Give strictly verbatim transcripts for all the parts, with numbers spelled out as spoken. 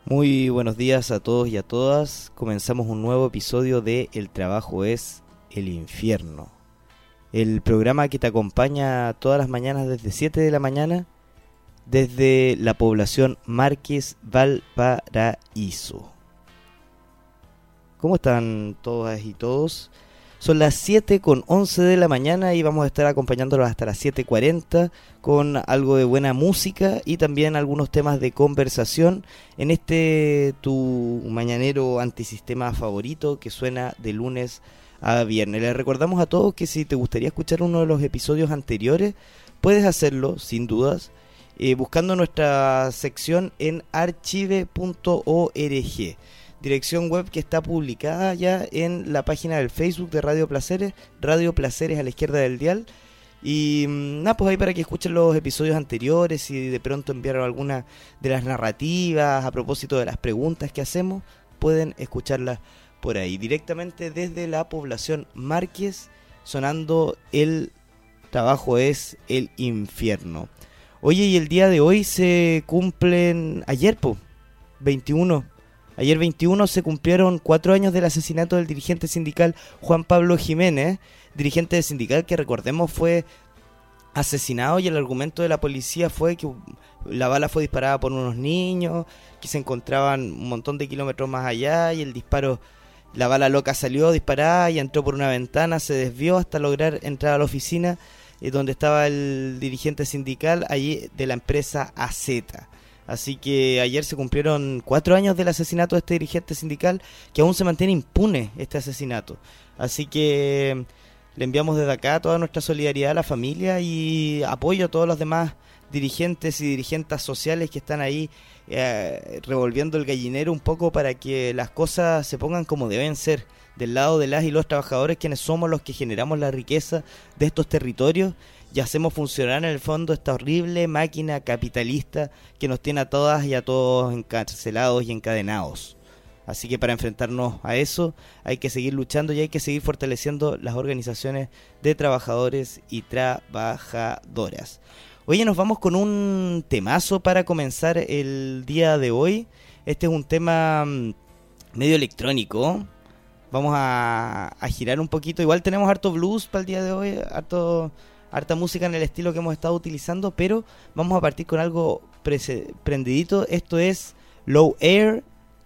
Muy buenos días a todos y a todas. Comenzamos un nuevo episodio de El trabajo es el infierno. El programa que te acompaña todas las mañanas desde siete de la mañana desde la población Márquez Valparaíso. ¿Cómo están todas y todos? Son las siete con once de la mañana y vamos a estar acompañándolos hasta las siete cuarenta con algo de buena música y también algunos temas de conversación en este tu mañanero antisistema favorito que suena de lunes a viernes. Les recordamos a todos que si te gustaría escuchar uno de los episodios anteriores, puedes hacerlo sin dudas eh, buscando nuestra sección en archive punto org. Dirección web que está publicada ya en la página del Facebook de Radio Placeres, Radio Placeres a la izquierda del dial. Y nada, pues ahí para que escuchen los episodios anteriores y de pronto enviaron alguna de las narrativas a propósito de las preguntas que hacemos, pueden escucharlas por ahí. Directamente desde la población Márquez, sonando El trabajo es el infierno. Oye, y el día de hoy se cumplen, ayer, po, veintiuno. Ayer veintiuno se cumplieron cuatro años del asesinato del dirigente sindical Juan Pablo Jiménez, dirigente sindical que recordemos fue asesinado y el argumento de la policía fue que la bala fue disparada por unos niños que se encontraban un montón de kilómetros más allá y el disparo, la bala loca salió disparada y entró por una ventana, se desvió hasta lograr entrar a la oficina eh, donde estaba el dirigente sindical allí de la empresa A Z. Así que ayer se cumplieron cuatro años del asesinato de este dirigente sindical que aún se mantiene impune este asesinato. Así que le enviamos desde acá toda nuestra solidaridad a la familia y apoyo a todos los demás dirigentes y dirigentes sociales que están ahí eh, revolviendo el gallinero un poco para que las cosas se pongan como deben ser, del lado de las y los trabajadores, quienes somos los que generamos la riqueza de estos territorios y hacemos funcionar en el fondo esta horrible máquina capitalista que nos tiene a todas y a todos encarcelados y encadenados. Así que para enfrentarnos a eso hay que seguir luchando y hay que seguir fortaleciendo las organizaciones de trabajadores y trabajadoras. Oye, nos vamos con un temazo para comenzar el día de hoy. Este es un tema medio electrónico. Vamos a, a girar un poquito. Igual tenemos harto blues para el día de hoy, harto... harta música en el estilo que hemos estado utilizando, pero vamos a partir con algo prese- prendidito. Esto es Low Air,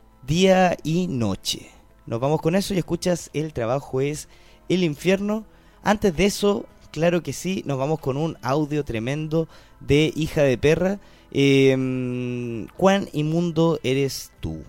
Día y Noche. Nos vamos con eso y escuchas El trabajo es el infierno. Antes de eso, claro que sí, nos vamos con un audio tremendo de Hija de Perra. Eh, ¿Cuán inmundo eres tú?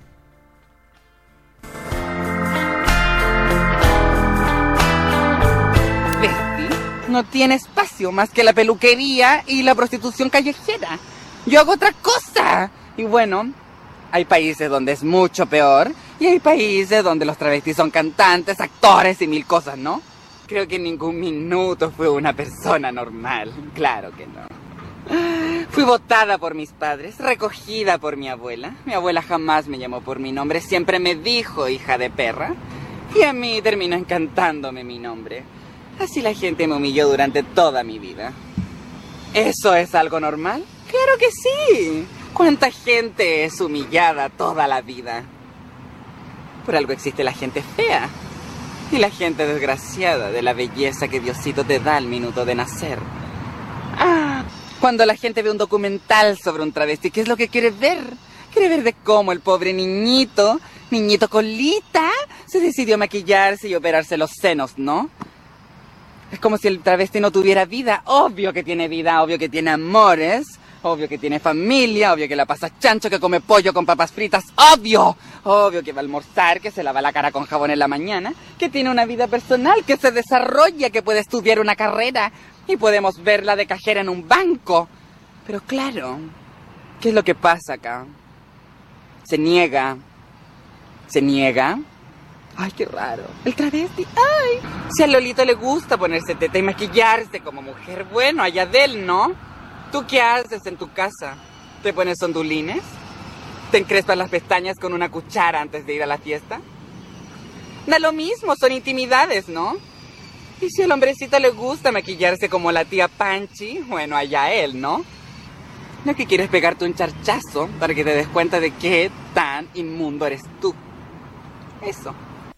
No tiene espacio más que la peluquería y la prostitución callejera. Yo hago otra cosa. Y bueno, hay países donde es mucho peor y hay países donde los travestis son cantantes, actores y mil cosas, ¿no? Creo que en ningún minuto fui una persona normal. Claro que no. Fui botada por mis padres, recogida por mi abuela. Mi abuela jamás me llamó por mi nombre, siempre me dijo hija de perra. Y a mí terminó encantándome mi nombre. Así la gente me humilló durante toda mi vida. ¿Eso es algo normal? ¡Claro que sí! ¿Cuánta gente es humillada toda la vida? Por algo existe la gente fea y la gente desgraciada de la belleza que Diosito te da al minuto de nacer. Ah, cuando la gente ve un documental sobre un travesti, ¿qué es lo que quiere ver? Quiere ver de cómo el pobre niñito, niñito colita, se decidió maquillarse y operarse los senos, ¿no? Es como si el travesti no tuviera vida. Obvio que tiene vida, obvio que tiene amores, obvio que tiene familia, obvio que la pasa chancho, que come pollo con papas fritas, obvio, obvio que va a almorzar, que se lava la cara con jabón en la mañana, que tiene una vida personal, que se desarrolla, que puede estudiar una carrera y podemos verla de cajera en un banco. Pero claro, ¿qué es lo que pasa acá? Se niega, se niega. Ay, qué raro. El travesti. Ay. Si a Lolito le gusta ponerse teta y maquillarse como mujer, bueno, allá de él, ¿no? ¿Tú qué haces en tu casa? ¿Te pones ondulines? ¿Te encrespas las pestañas con una cuchara antes de ir a la fiesta? Da lo mismo, son intimidades, ¿no? Y si al hombrecito le gusta maquillarse como la tía Panchi, bueno, allá él, ¿no? ¿No que quieres pegarte un charchazo para que te des cuenta de qué tan inmundo eres tú? Eso.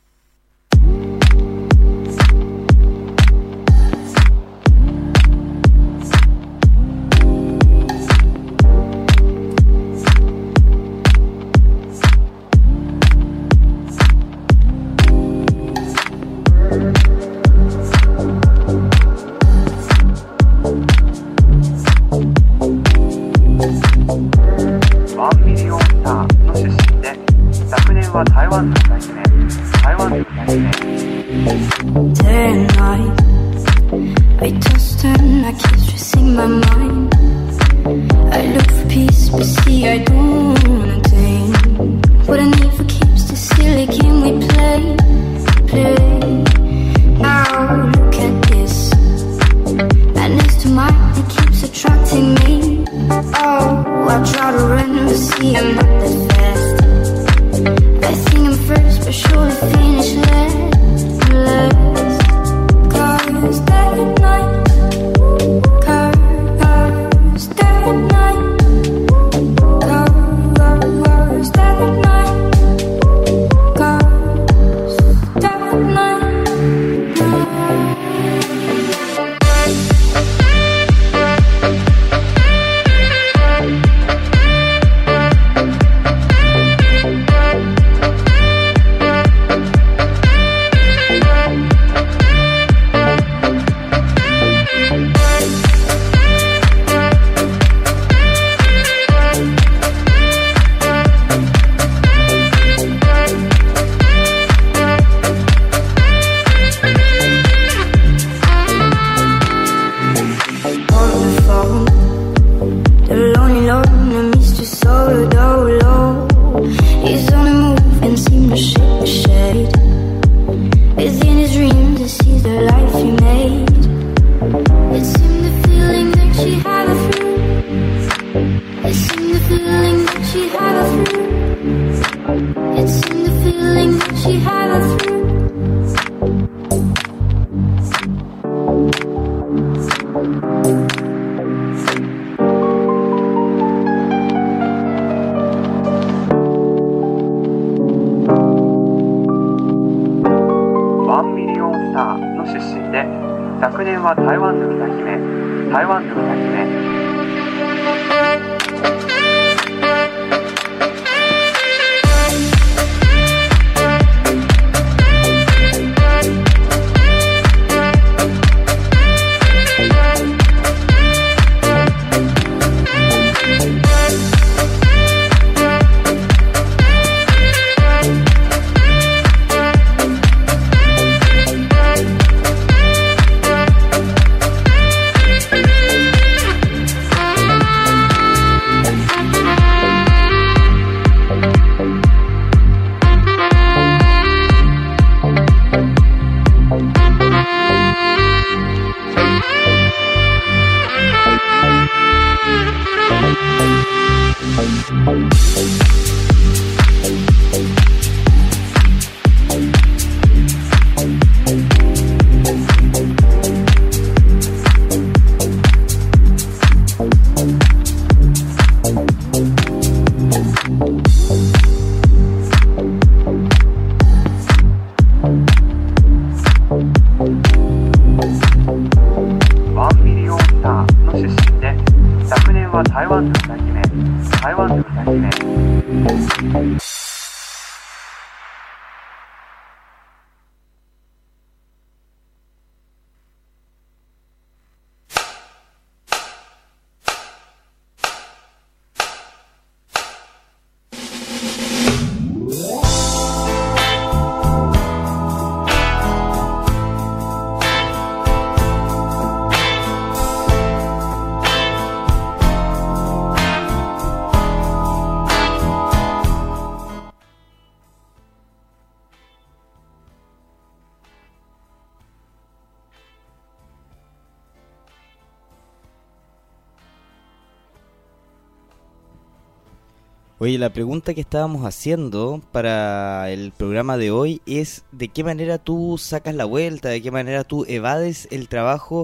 Oye, la pregunta que estábamos haciendo para el programa de hoy es de qué manera tú sacas la vuelta, de qué manera tú evades el trabajo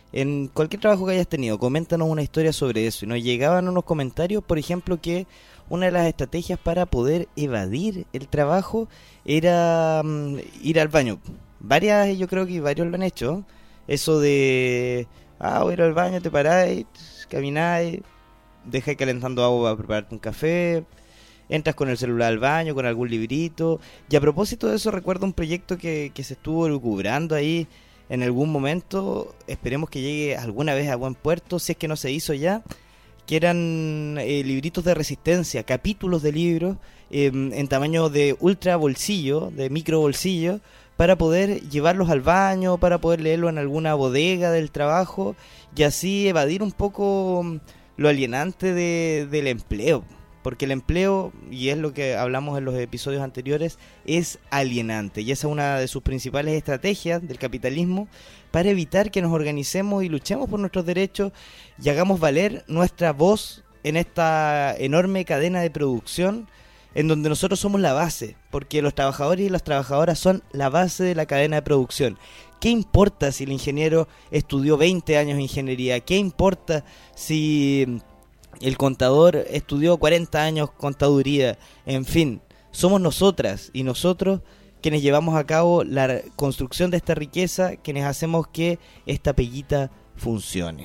En cualquier trabajo que hayas tenido, coméntanos una historia sobre eso. Y nos llegaban unos comentarios, por ejemplo, que una de las estrategias para poder evadir el trabajo era um, ir al baño. Varias, yo creo que varios lo han hecho. Eso de, ah, voy a ir al baño, te paráis, camináis, dejáis calentando agua para prepararte un café, entras con el celular al baño, con algún librito. Y a propósito de eso, recuerdo un proyecto que, que se estuvo lucubrando ahí en algún momento. Esperemos que llegue alguna vez a buen puerto, si es que no se hizo ya, que eran eh, libritos de resistencia, capítulos de libros eh, en tamaño de ultra bolsillo, de micro bolsillo, para poder llevarlos al baño, para poder leerlo en alguna bodega del trabajo y así evadir un poco lo alienante de, del empleo. Porque el empleo, y es lo que hablamos en los episodios anteriores, es alienante. Y esa es una de sus principales estrategias del capitalismo para evitar que nos organicemos y luchemos por nuestros derechos y hagamos valer nuestra voz en esta enorme cadena de producción en donde nosotros somos la base. Porque los trabajadores y las trabajadoras son la base de la cadena de producción. ¿Qué importa si el ingeniero estudió veinte años de ingeniería? ¿Qué importa si el contador estudió cuarenta años contaduría? En fin, somos nosotras y nosotros quienes llevamos a cabo la construcción de esta riqueza, quienes hacemos que esta peguita funcione.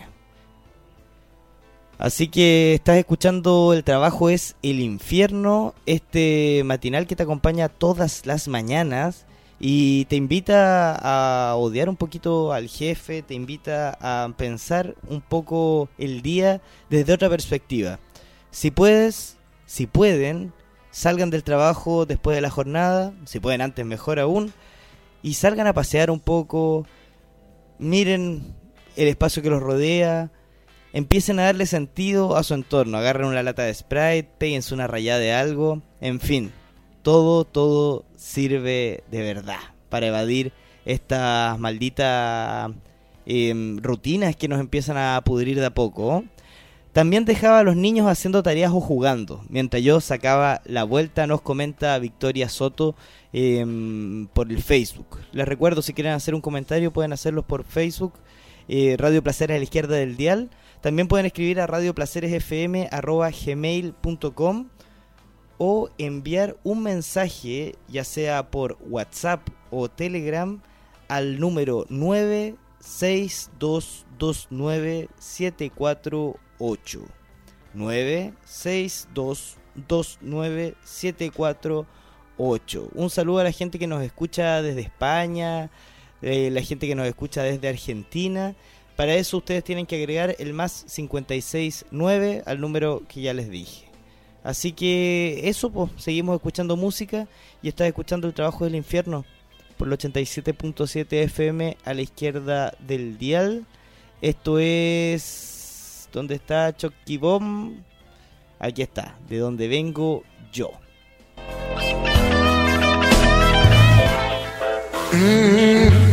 Así que estás escuchando El Trabajo es el Infierno, este matinal que te acompaña todas las mañanas y te invita a odiar un poquito al jefe, te invita a pensar un poco el día desde otra perspectiva. Si puedes, si pueden, salgan del trabajo después de la jornada, si pueden antes mejor aún, y salgan a pasear un poco, miren el espacio que los rodea, empiecen a darle sentido a su entorno, agarren una lata de Sprite, péguense una rayada de algo, en fin. Todo, todo sirve de verdad para evadir estas malditas eh, rutinas que nos empiezan a pudrir de a poco. También dejaba a los niños haciendo tareas o jugando. Mientras yo sacaba la vuelta, nos comenta Victoria Soto eh, por el Facebook. Les recuerdo, si quieren hacer un comentario, pueden hacerlos por Facebook. Eh, Radio Placeres a la izquierda del dial. También pueden escribir a radioplaceresfm arroba gmail punto com o enviar un mensaje, ya sea por WhatsApp o Telegram, al número nueve seis dos dos nueve siete cuatro ocho. nueve seis dos dos nueve siete cuatro ocho. Un saludo a la gente que nos escucha desde España, eh, la gente que nos escucha desde Argentina. Para eso ustedes tienen que agregar el más cincuenta y seis nueve al número que ya les dije. Así que eso, pues, seguimos escuchando música y estás escuchando El Trabajo del Infierno por el ochenta y siete punto siete F M a la izquierda del dial. Esto es... ¿Dónde está Chucky Bomb? Aquí está, de donde vengo yo. Mm.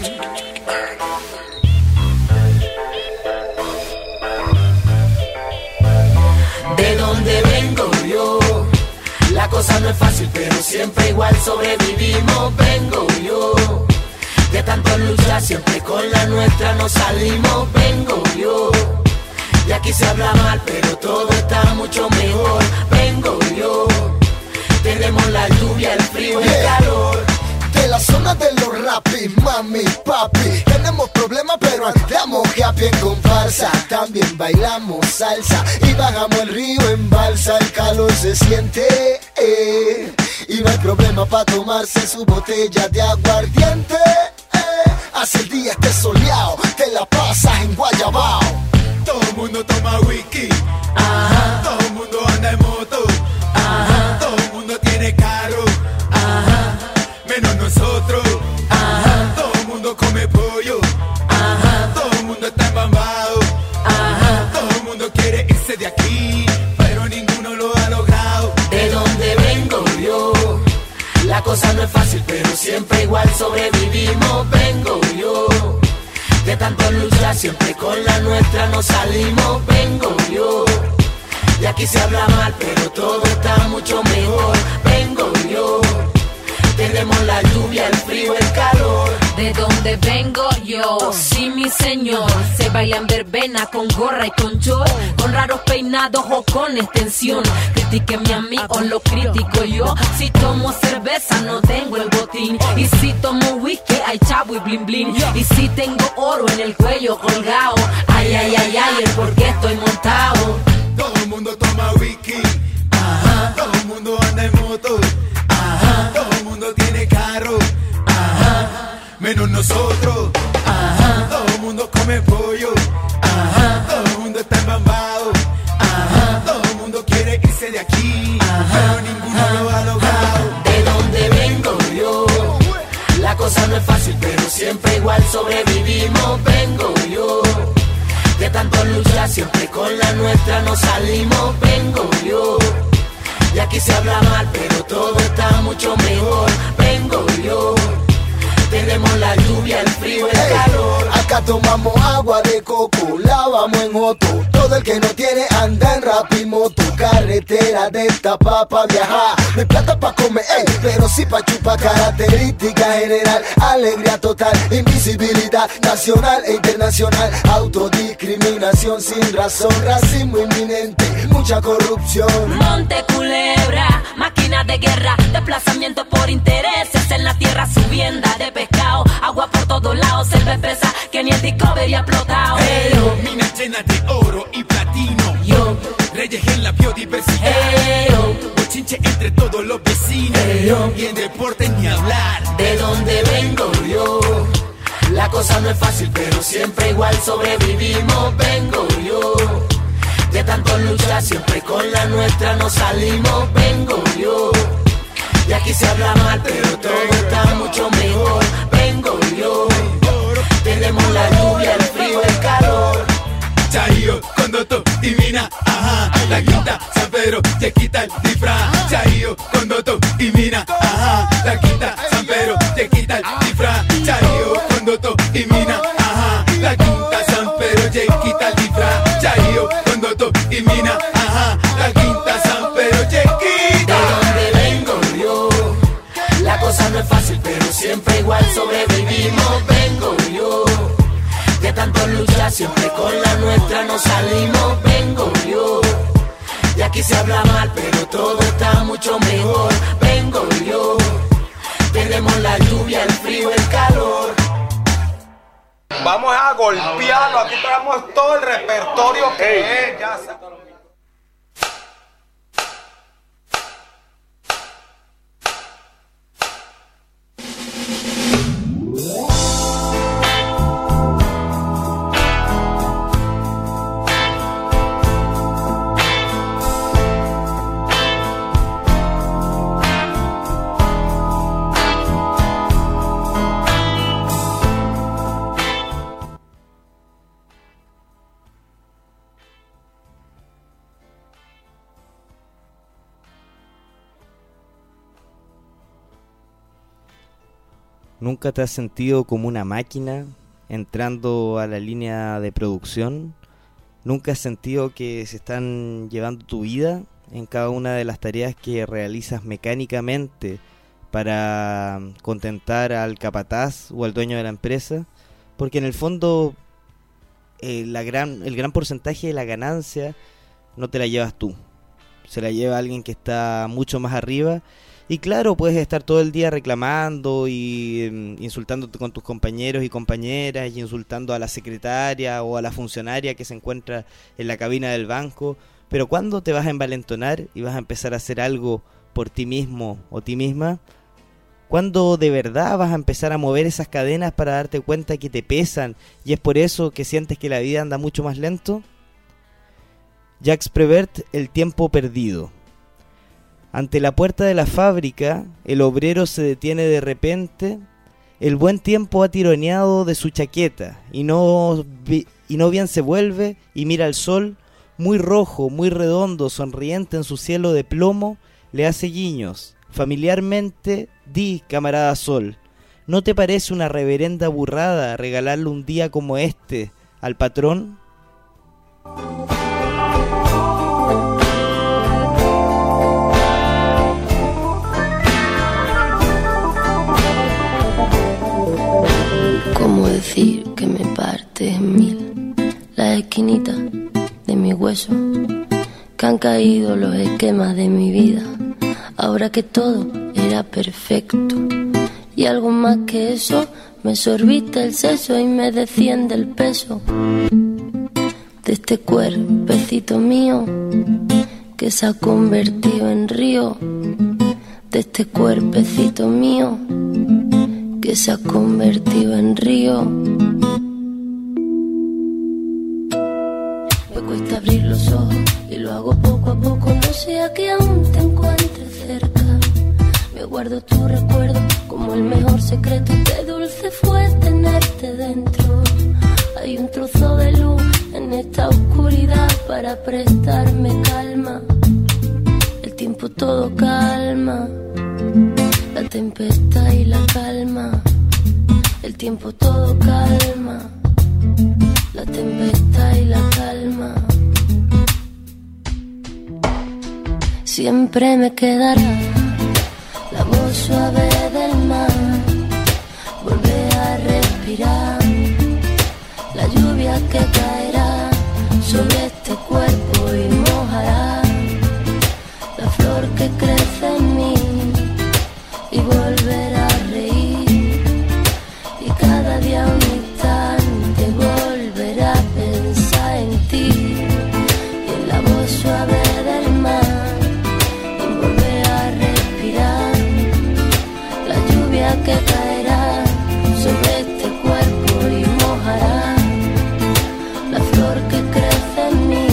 De donde vengo yo, la cosa no es fácil, pero siempre igual sobrevivimos. Vengo yo, de tanto luchar, siempre con la nuestra nos salimos. Vengo yo, y aquí se habla mal, pero todo está mucho mejor. Vengo yo, tenemos la lluvia, el frío, el calor. De la zona de los rapis, mami, papi, tenemos problemas pero andamos happy en comparsa. También bailamos salsa y bajamos el río en balsa. El calor se siente, eh, y no hay problema para tomarse su botella de aguardiente, eh. Hace el día esté soleado, te la pasas en Guayabao. Todo el mundo toma whisky, Ajá. todo el mundo anda en moto, Ajá. todo el mundo tiene carro, Ajá. menos nosotros. Ajá. Todo el mundo come pollo, Ajá. todo el mundo está embambado, Ajá. todo el mundo quiere irse de aquí, pero ninguno lo ha logrado. De donde vengo yo, la cosa no es fácil, pero siempre igual sobrevivimos. Vengo yo, de tanto luchar, siempre con la nuestra nos salimos. Vengo yo, y aquí se habla mal, pero todo está mucho mejor. Vengo yo, tenemos la lluvia, el frío, el calor. De donde donde vengo yo, sí mi señor. Se baila en verbena con gorra y con short, con raros peinados o con extensión. Critíquenme a mí o lo critico yo. Si tomo cerveza no tengo el botín, y si tomo whisky hay chavo y blin blin. Y si tengo oro en el cuello colgado, ay ay ay ay, el por qué estoy montado. Todo el mundo toma whisky, ajá. Todo el mundo anda en moto, ajá. Todo el mundo tiene carro, ajá. Menos nosotros, ajá. Todo el mundo come pollo, ajá. Todo el mundo está embambado, ajá. Todo el mundo quiere irse de aquí, ajá. Pero ninguno lo ha logrado. De donde vengo yo, la cosa no es fácil, pero siempre igual sobrevivimos. Vengo yo, de tanto luchar, siempre con la nuestra nos salimos. Vengo yo, y aquí se habla mal, pero todo está mucho mejor. Vengo yo, tenemos la lluvia, el frío, el hey, calor. Acá tomamos agua de coco, lavamos en Otto. Todo el que no tiene anda en rapimoto. Carretera de esta pa' viajar. No hay plata pa' comer, ey, pero sí pa' chupar. Característica general, alegría total, invisibilidad nacional e internacional. Autodiscriminación sin razón, racismo inminente, mucha corrupción. Monte Culebra, máquina de guerra, desplazamiento por intereses en la tierra, subienda de pescado, agua por todos lados, selva espesa que ni el Discovery ha explotado. Hey, yo, minas llenas de oro y platino, yo, reyes en la biodiversidad, hey, yo, bochinche entre todos los vecinos, hey, yo, y en deporte ni hablar. De donde vengo yo, la cosa no es fácil, pero siempre igual sobrevivimos. Vengo yo, de tanto luchar, siempre con la nuestra nos salimos. Vengo yo, y aquí se habla mal, pero todo está mucho mejor. Vengo yo, tenemos la lluvia, el frío, el calor. Chayo, Condoto y Mina, ajá. La quinta, San Pedro, te quita el disfraz. Chayo, Condoto y Mina, ajá. La quinta, San Pedro, te quita el disfraz. Chayo, Condoto y Mina, ajá. La quinta, San Pedro, te quita el disfraz. Chayo, Condoto y Mina, ajá. La quinta, San Pedro, te quita. De donde vengo yo, la cosa no es fácil, pero siempre igual sobrevivimos. Vengo yo, de tanto luchar, siempre con la nuestra nos salimos. Vengo yo, y aquí se habla mal, pero todo está mucho mejor. Vengo yo, tenemos la lluvia, el frío, el calor. Vamos a golpearlo, aquí traemos todo el repertorio que es, ya se... ¿Nunca te has sentido como una máquina entrando a la línea de producción? ¿Nunca has sentido que se están llevando tu vida en cada una de las tareas que realizas mecánicamente para contentar al capataz o al dueño de la empresa? Porque en el fondo eh, la gran, el gran porcentaje de la ganancia no te la llevas tú, se la lleva alguien que está mucho más arriba. Y claro, puedes estar todo el día reclamando y um, insultándote con tus compañeros y compañeras, y insultando a la secretaria o a la funcionaria que se encuentra en la cabina del banco. Pero ¿cuándo te vas a envalentonar y vas a empezar a hacer algo por ti mismo o ti misma? ¿Cuándo de verdad vas a empezar a mover esas cadenas para darte cuenta que te pesan y es por eso que sientes que la vida anda mucho más lento? Jacques Prévert, El tiempo perdido. Ante la puerta de la fábrica, el obrero se detiene de repente. El buen tiempo ha tironeado de su chaqueta y no, y no bien se vuelve y mira al sol, muy rojo, muy redondo, sonriente en su cielo de plomo, le hace guiños. Familiarmente, di, camarada sol, ¿no te parece una reverenda burrada regalarle un día como este al patrón? decir que me parte en mil las esquinitas de mi hueso, que han caído los esquemas de mi vida, ahora que todo era perfecto. Y algo más que eso, me sorbiste el seso y me desciende el peso de este cuerpecito mío que se ha convertido en río, de este cuerpecito mío que se ha convertido en río. Me cuesta abrir los ojos y lo hago poco a poco, no sea que aún te encuentres cerca. Me guardo tu recuerdo como el mejor secreto, qué dulce fue tenerte dentro. Hay un trozo de luz en esta oscuridad para prestarme calma. El tiempo todo calma, la tempestad y la calma. El tiempo todo calma, la tempestad y la calma. Siempre me quedará la voz suave del mar, volver a respirar, la lluvia que caerá sobre este cuerpo y mojará la flor que crece en mí, y volver a reír, y cada día un instante volver a pensar en ti, y en la voz suave del mar, y volver a respirar, la lluvia que caerá sobre este cuerpo y mojará la flor que crece en mí,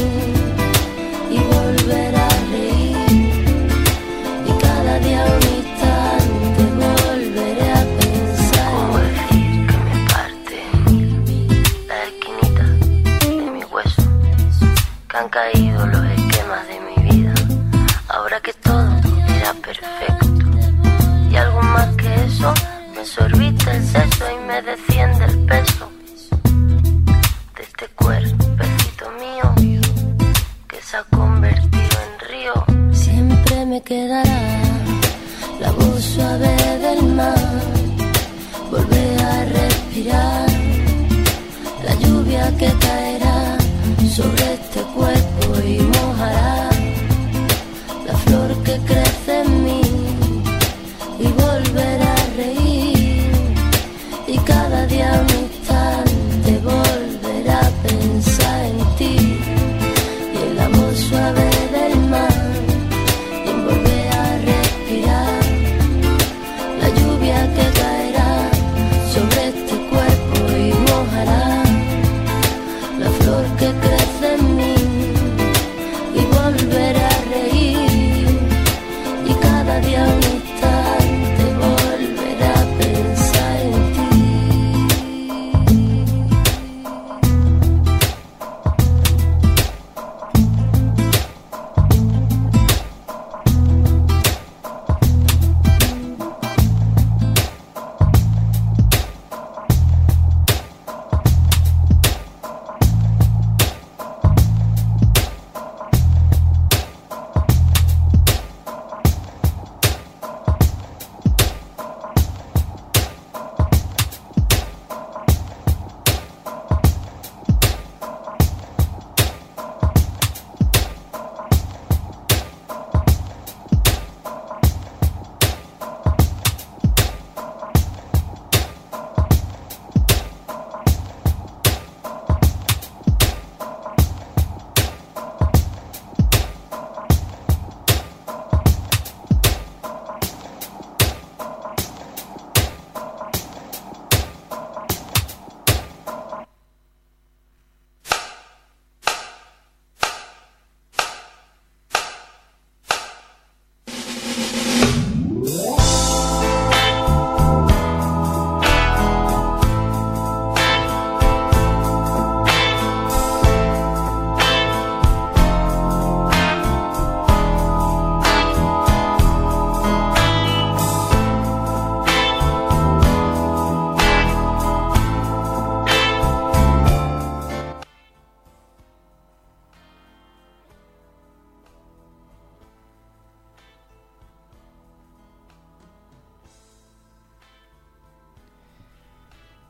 y volver a reír, y cada día un instante volveré a pensar. ¿Cómo decir que me parte en mil la esquinita de mi hueso, que han caído los esquemas de mi vida, ahora que todo era perfecto? Y algo más que eso, me sorbiste el seso y me desciende el peso de este cuerpecito mío que se ha convertido en río. Siempre me quedará la voz suave del mar, volver a respirar, la lluvia que caerá sobre este cuerpo y mojará la flor que crece en mí, y volver a reír, y cada día un instante volver a pensar en ti, y en la voz suave del mar, y en volver a respirar, la lluvia que caerá sobre este cuerpo y mojará la flor que crece en mí, y volver a reír, y cada día un instante volver a pensar en ti.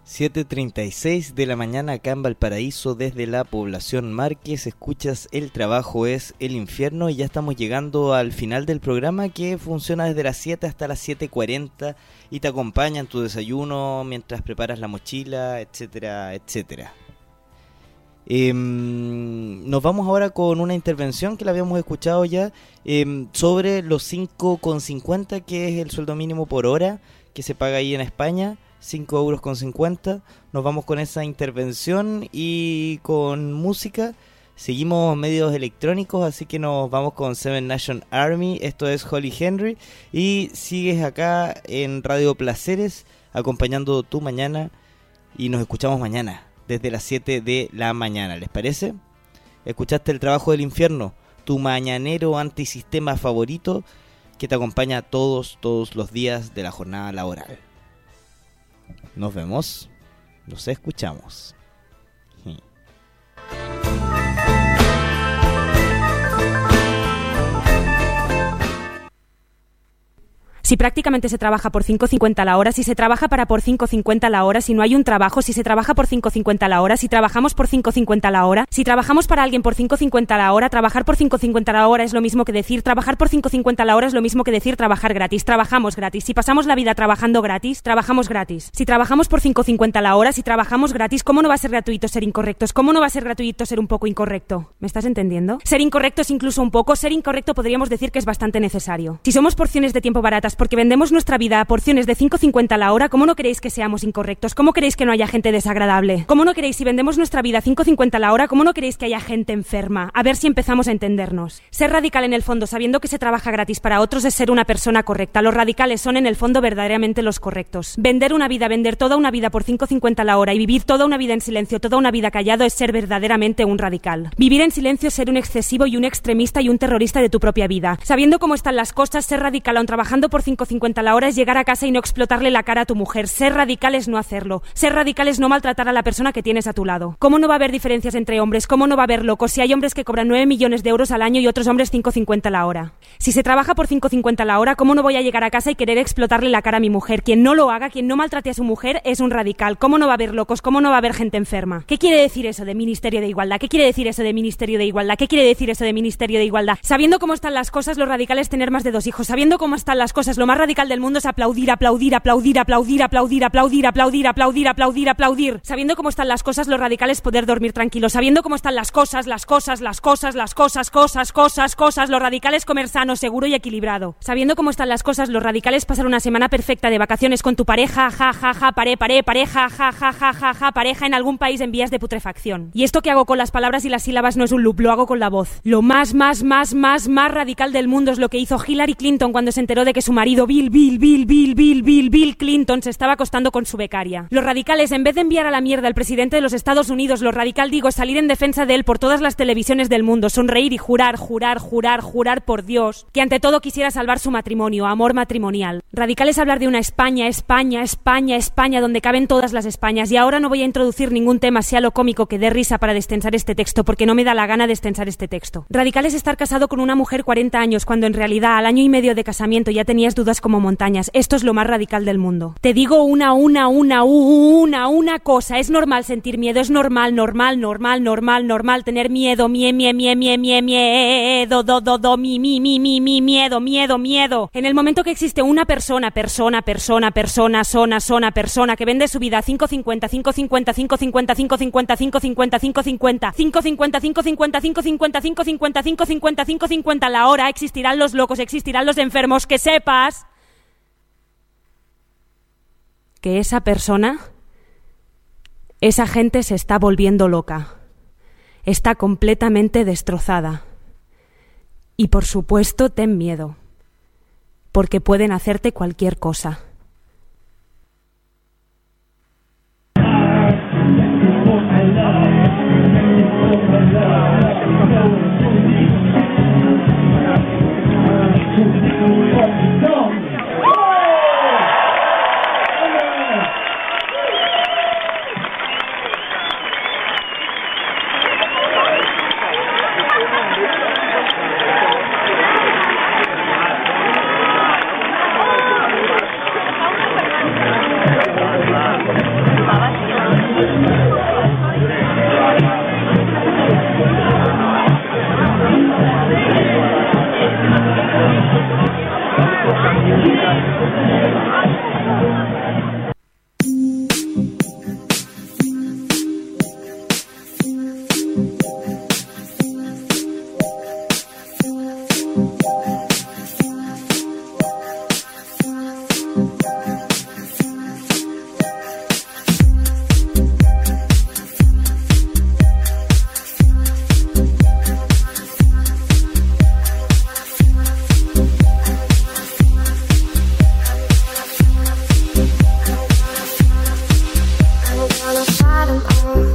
siete treinta y seis de la mañana acá en Valparaíso, desde la población Márquez. Escuchas El Trabajo es el Infierno y ya estamos llegando al final del programa, que funciona desde las siete hasta las siete cuarenta y te acompaña en tu desayuno mientras preparas la mochila, etcétera, etcétera. Eh, nos vamos ahora con una intervención que la habíamos escuchado ya, eh, sobre los cinco con cincuenta, que es el sueldo mínimo por hora que se paga ahí en España. cinco euros con cincuenta. Nos vamos con esa intervención y con música. Seguimos medios electrónicos, así que nos vamos con Seven Nation Army. Esto es Holly Henry y sigues acá en Radio Placeres acompañando tu mañana y nos escuchamos mañana desde las siete de la mañana. ¿Les parece? Escuchaste El Trabajo del Infierno, tu mañanero antisistema favorito que te acompaña todos, todos los días de la jornada laboral. Nos vemos, nos escuchamos. Si prácticamente se trabaja por cinco cincuenta la hora, si se trabaja para por cinco cincuenta la hora, si no hay un trabajo, si se trabaja por cinco cincuenta la hora, si trabajamos por cinco cincuenta la hora, si trabajamos para alguien por cinco cincuenta la hora, trabajar por cinco cincuenta la hora es lo mismo que decir trabajar por cinco cincuenta la hora es lo mismo que decir trabajar gratis. Trabajamos gratis. Si pasamos la vida trabajando gratis, trabajamos gratis. Si trabajamos por cinco cincuenta la hora, si trabajamos gratis, ¿cómo no va a ser gratuito ser incorrectos? ¿Cómo no va a ser gratuito ser un poco incorrecto? ¿Me estás entendiendo? Ser incorrecto es incluso un poco, ser incorrecto podríamos decir que es bastante necesario. Si somos porciones de tiempo baratas porque vendemos nuestra vida a porciones de cinco cincuenta la hora, ¿cómo no queréis que seamos incorrectos? ¿Cómo queréis que no haya gente desagradable? ¿Cómo no queréis, si vendemos nuestra vida a cinco cincuenta la hora, cómo no queréis que haya gente enferma? A ver si empezamos a entendernos. Ser radical en el fondo, sabiendo que se trabaja gratis para otros, es ser una persona correcta. Los radicales son en el fondo verdaderamente los correctos. Vender una vida, vender toda una vida por cinco cincuenta la hora y vivir toda una vida en silencio, toda una vida callado, es ser verdaderamente un radical. Vivir en silencio es ser un excesivo y un extremista y un terrorista de tu propia vida. Sabiendo cómo están las cosas, ser radical aun trabajando por cinco cincuenta la hora es llegar a casa y no explotarle la cara a tu mujer. Ser radical es no hacerlo. Ser radical es no maltratar a la persona que tienes a tu lado. ¿Cómo no va a haber diferencias entre hombres? ¿Cómo no va a haber locos si hay hombres que cobran nueve millones de euros al año y otros hombres cinco cincuenta la hora? Si se trabaja por cinco cincuenta la hora, ¿cómo no voy a llegar a casa y querer explotarle la cara a mi mujer? Quien no lo haga, quien no maltrate a su mujer, es un radical. ¿Cómo no va a haber locos? ¿Cómo no va a haber gente enferma? ¿Qué quiere decir eso de Ministerio de Igualdad? ¿Qué quiere decir eso de Ministerio de Igualdad? ¿Qué quiere decir eso de Ministerio de Igualdad? Sabiendo cómo están las cosas, lo radical es tener más de dos hijos. Sabiendo cómo están las cosas, lo más radical del mundo es aplaudir, aplaudir, aplaudir, aplaudir, aplaudir, aplaudir, aplaudir, aplaudir, aplaudir, aplaudir. Sabiendo cómo están las cosas, lo radical es poder dormir tranquilo. Sabiendo cómo están las cosas, las cosas, las cosas, las cosas, cosas, cosas, cosas, lo radical es comer sano, seguro y equilibrado. Sabiendo cómo están las cosas, lo radical es pasar una semana perfecta de vacaciones con tu pareja, ja, ja, ja, paré, paré, pareja, ja, ja, ja, ja, ja, pareja en algún país en vías de putrefacción. Y esto que hago con las palabras y las sílabas no es un loop, lo hago con la voz. Lo más, más, más, más, más radical del mundo es lo que hizo Hillary Clinton cuando se enteró de que su marido Bill, Bill, Bill, Bill, Bill, Bill, Bill Clinton se estaba acostando con su becaria. Los radicales, en vez de enviar a la mierda al presidente de los Estados Unidos, lo radical digo, salir en defensa de él por todas las televisiones del mundo, sonreír y jurar, jurar, jurar, jurar por Dios, que ante todo quisiera salvar su matrimonio, amor matrimonial. Radical es hablar de una España, España, España, España, donde caben todas las Españas. Y ahora no voy a introducir ningún tema, sea lo cómico que dé risa para destensar este texto, porque no me da la gana de destensar este texto. Radical es estar casado con una mujer cuarenta años, cuando en realidad al año y medio de casamiento ya tenías dudas como montañas. Esto es lo más radical del mundo. Te digo una, una, una, una, una cosa. Es normal sentir miedo, es normal, normal, normal, normal, normal tener miedo, mie, mie, mie, mie, mie, miedo, do, do, do, mi, mi, mi, mi, mi, miedo, miedo, miedo. En el momento que existe una persona, persona, persona, persona, zona, zona, persona que vende su vida a cinco cincuenta, cinco cincuenta, cinco cincuenta, cinco cincuenta, cinco cincuenta, cinco cincuenta, cinco cincuenta, cinco cincuenta, cinco cincuenta, cinco cincuenta, cinco cincuenta, cinco cincuenta la hora, existirán los locos, existirán los enfermos, que sepas que esa persona, esa gente se está volviendo loca, está completamente destrozada. Y por supuesto, ten miedo, porque pueden hacerte cualquier cosa. bottom. Oh.